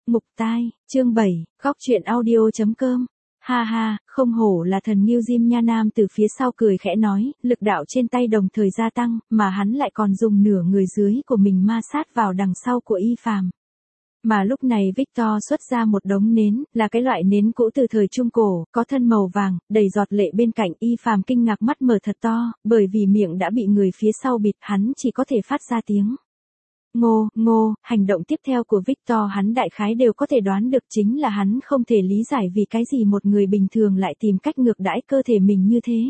Mục tai, chương 7, góc chuyện audio.com. Ha ha, không hổ là thần Ngưu Diêm nha. Nam từ phía sau cười khẽ nói, lực đạo trên tay đồng thời gia tăng, mà hắn lại còn dùng nửa người dưới của mình ma sát vào đằng sau của Y Phàm. Mà lúc này Victor xuất ra một đống nến, là cái loại nến cũ từ thời Trung Cổ, có thân màu vàng, đầy giọt lệ bên cạnh. Y Phàm kinh ngạc mắt mở thật to, bởi vì miệng đã bị người phía sau bịt, hắn chỉ có thể phát ra tiếng ngô, ngô. Hành động tiếp theo của Victor hắn đại khái đều có thể đoán được, chính là hắn không thể lý giải vì cái gì một người bình thường lại tìm cách ngược đãi cơ thể mình như thế.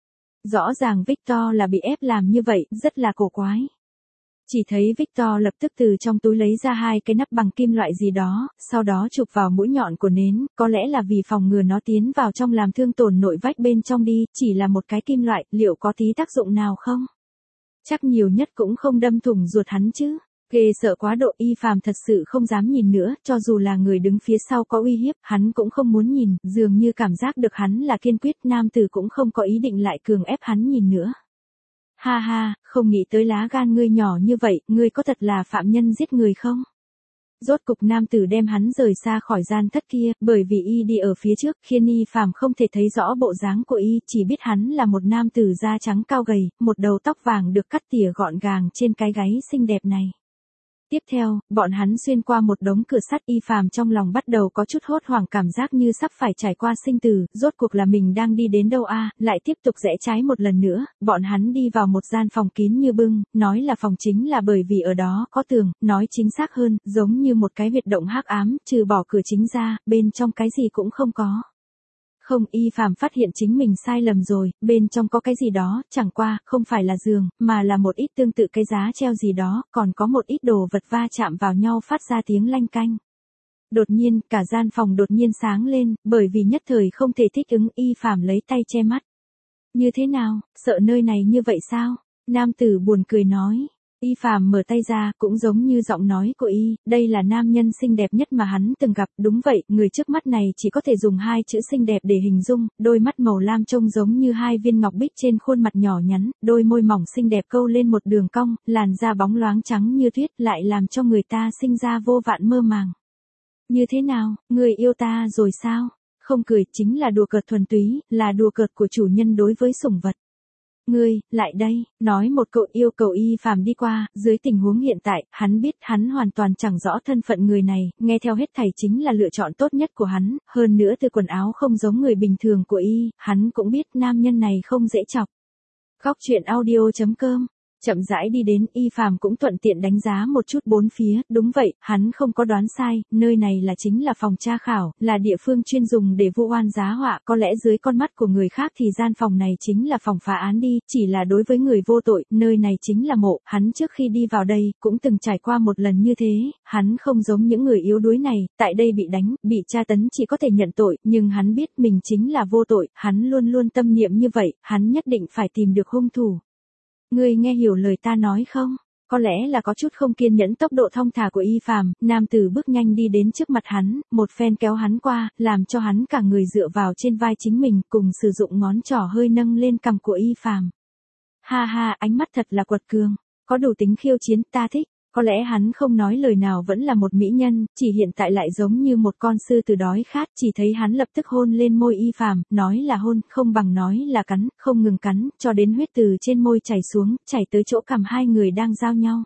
Rõ ràng Victor là bị ép làm như vậy, rất là cổ quái. Chỉ thấy Victor lập tức từ trong túi lấy ra hai cái nắp bằng kim loại gì đó, sau đó chụp vào mũi nhọn của nến, có lẽ là vì phòng ngừa nó tiến vào trong làm thương tổn nội vách bên trong đi, chỉ là một cái kim loại, liệu có tí tác dụng nào không? Chắc nhiều nhất cũng không đâm thủng ruột hắn chứ. Ghê sợ quá độ. Y Phàm thật sự không dám nhìn nữa, cho dù là người đứng phía sau có uy hiếp, hắn cũng không muốn nhìn, dường như cảm giác được hắn là kiên quyết. Nam tử cũng không có ý định lại cường ép hắn nhìn nữa. Ha ha, không nghĩ tới lá gan ngươi nhỏ như vậy, ngươi có thật là phạm nhân giết người không? Rốt cục nam tử đem hắn rời xa khỏi gian thất kia, bởi vì y đi ở phía trước, khiến Y Phàm không thể thấy rõ bộ dáng của y, chỉ biết hắn là một nam tử da trắng cao gầy, một đầu tóc vàng được cắt tỉa gọn gàng trên cái gáy xinh đẹp này. Tiếp theo, bọn hắn xuyên qua một đống cửa sắt. Y Phàm trong lòng bắt đầu có chút hốt hoảng, cảm giác như sắp phải trải qua sinh tử, rốt cuộc là mình đang đi đến đâu a? Lại tiếp tục rẽ trái một lần nữa, bọn hắn đi vào một gian phòng kín như bưng, nói là phòng chính là bởi vì ở đó có tường, nói chính xác hơn, giống như một cái huyệt động hắc ám, trừ bỏ cửa chính ra, bên trong cái gì cũng không có. Không, Y Phàm phát hiện chính mình sai lầm rồi, bên trong có cái gì đó, chẳng qua, không phải là giường, mà là một ít tương tự cái giá treo gì đó, còn có một ít đồ vật va chạm vào nhau phát ra tiếng lanh canh. Đột nhiên, cả gian phòng đột nhiên sáng lên, bởi vì nhất thời không thể thích ứng. Y Phàm lấy tay che mắt. Như thế nào, sợ nơi này như vậy sao? Nam tử buồn cười nói. Y Phàm mở tay ra, cũng giống như giọng nói của y, đây là nam nhân xinh đẹp nhất mà hắn từng gặp. Đúng vậy, người trước mắt này chỉ có thể dùng hai chữ xinh đẹp để hình dung, đôi mắt màu lam trông giống như hai viên ngọc bích trên khuôn mặt nhỏ nhắn, đôi môi mỏng xinh đẹp câu lên một đường cong, làn da bóng loáng trắng như tuyết, lại làm cho người ta sinh ra vô vạn mơ màng. Như thế nào, người yêu ta rồi sao? Không cười, chính là đùa cợt thuần túy, là đùa cợt của chủ nhân đối với sủng vật. Ngươi, lại đây, nói một câu yêu cầu. Y Phàm đi qua, dưới tình huống hiện tại, hắn biết hắn hoàn toàn chẳng rõ thân phận người này, nghe theo hết thảy chính là lựa chọn tốt nhất của hắn, hơn nữa từ quần áo không giống người bình thường của y, hắn cũng biết nam nhân này không dễ chọc. Góc chuyện audio.com. Chậm rãi đi đến, Y Phàm cũng thuận tiện đánh giá một chút bốn phía, đúng vậy, hắn không có đoán sai, nơi này là chính là phòng tra khảo, là địa phương chuyên dùng để vu oan giá họa, có lẽ dưới con mắt của người khác thì gian phòng này chính là phòng phá án đi, chỉ là đối với người vô tội, nơi này chính là mộ. Hắn trước khi đi vào đây, cũng từng trải qua một lần như thế, hắn không giống những người yếu đuối này, tại đây bị đánh, bị tra tấn chỉ có thể nhận tội, nhưng hắn biết mình chính là vô tội, hắn luôn luôn tâm niệm như vậy, hắn nhất định phải tìm được hung thủ. Ngươi nghe hiểu lời ta nói không? Có lẽ là có chút không kiên nhẫn tốc độ thong thả của Y Phàm, nam tử bước nhanh đi đến trước mặt hắn, một phen kéo hắn qua, làm cho hắn cả người dựa vào trên vai chính mình, cùng sử dụng ngón trỏ hơi nâng lên cằm của Y Phàm. Ha ha, ánh mắt thật là quật cường, có đủ tính khiêu chiến, ta thích. Có lẽ hắn không nói lời nào vẫn là một mỹ nhân, chỉ hiện tại lại giống như một con sư tử đói khát, chỉ thấy hắn lập tức hôn lên môi Y Phàm, nói là hôn, không bằng nói là cắn, không ngừng cắn, cho đến huyết từ trên môi chảy xuống, chảy tới chỗ cằm hai người đang giao nhau.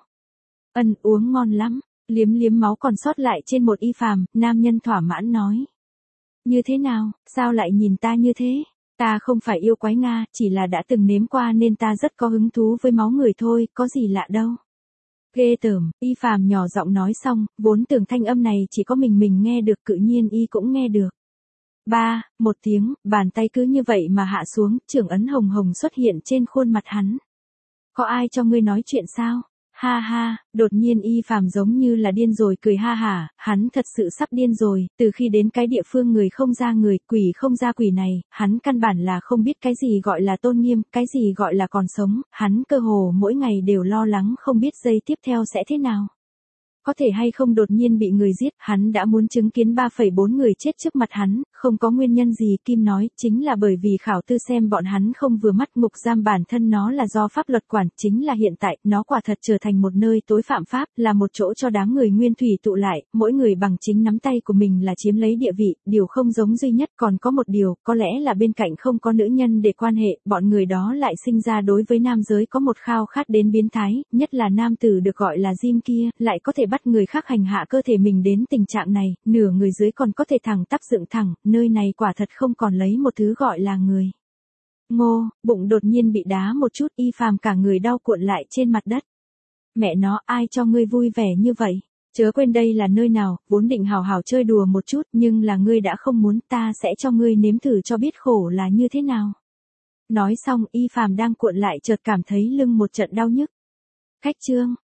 Uống ngon lắm, liếm liếm máu còn sót lại trên một Y Phàm, nam nhân thỏa mãn nói. Như thế nào, sao lại nhìn ta như thế? Ta không phải yêu quái Nga, chỉ là đã từng nếm qua nên ta rất có hứng thú với máu người thôi, có gì lạ đâu. Ghê tởm. Y Phàm nhỏ giọng nói xong, vốn tưởng thanh âm này chỉ có mình nghe được, cự nhiên y cũng nghe được. Một tiếng, bàn tay cứ như vậy mà hạ xuống, trưởng ấn hồng hồng xuất hiện trên khuôn mặt hắn. Có ai cho ngươi nói chuyện sao? Ha ha, đột nhiên Y Phàm giống như là điên rồi cười ha hả, hắn thật sự sắp điên rồi, từ khi đến cái địa phương người không ra người, quỷ không ra quỷ này, hắn căn bản là không biết cái gì gọi là tôn nghiêm, cái gì gọi là còn sống, hắn cơ hồ mỗi ngày đều lo lắng không biết giây tiếp theo sẽ thế nào. có thể hay không đột nhiên bị người giết, hắn đã muốn chứng kiến 3,4 người chết trước mặt hắn, không có nguyên nhân gì, Kim nói, chính là bởi vì khảo tư xem bọn hắn không vừa mắt, ngục giam bản thân nó là do pháp luật quản, chính là hiện tại, nó quả thật trở thành một nơi tối phạm pháp, là một chỗ cho đám người nguyên thủy tụ lại, mỗi người bằng chính nắm tay của mình là chiếm lấy địa vị, điều không giống duy nhất, còn có một điều, có lẽ là bên cạnh không có nữ nhân để quan hệ, bọn người đó lại sinh ra đối với nam giới có một khao khát đến biến thái, nhất là nam tử được gọi là Jim kia, lại có thể bắt người khác hành hạ cơ thể mình đến tình trạng này, nửa người dưới còn có thể thẳng tắp dựng thẳng, nơi này quả thật không còn lấy một thứ gọi là người. Ngô, bụng đột nhiên bị đá một chút, Y Phàm cả người đau cuộn lại trên mặt đất. Mẹ nó, ai cho ngươi vui vẻ như vậy? Chớ quên đây là nơi nào, vốn định hào hào chơi đùa một chút, nhưng là ngươi đã không muốn, ta sẽ cho ngươi nếm thử cho biết khổ là như thế nào. Nói xong, Y Phàm đang cuộn lại chợt cảm thấy lưng một trận đau nhức. Khách trương,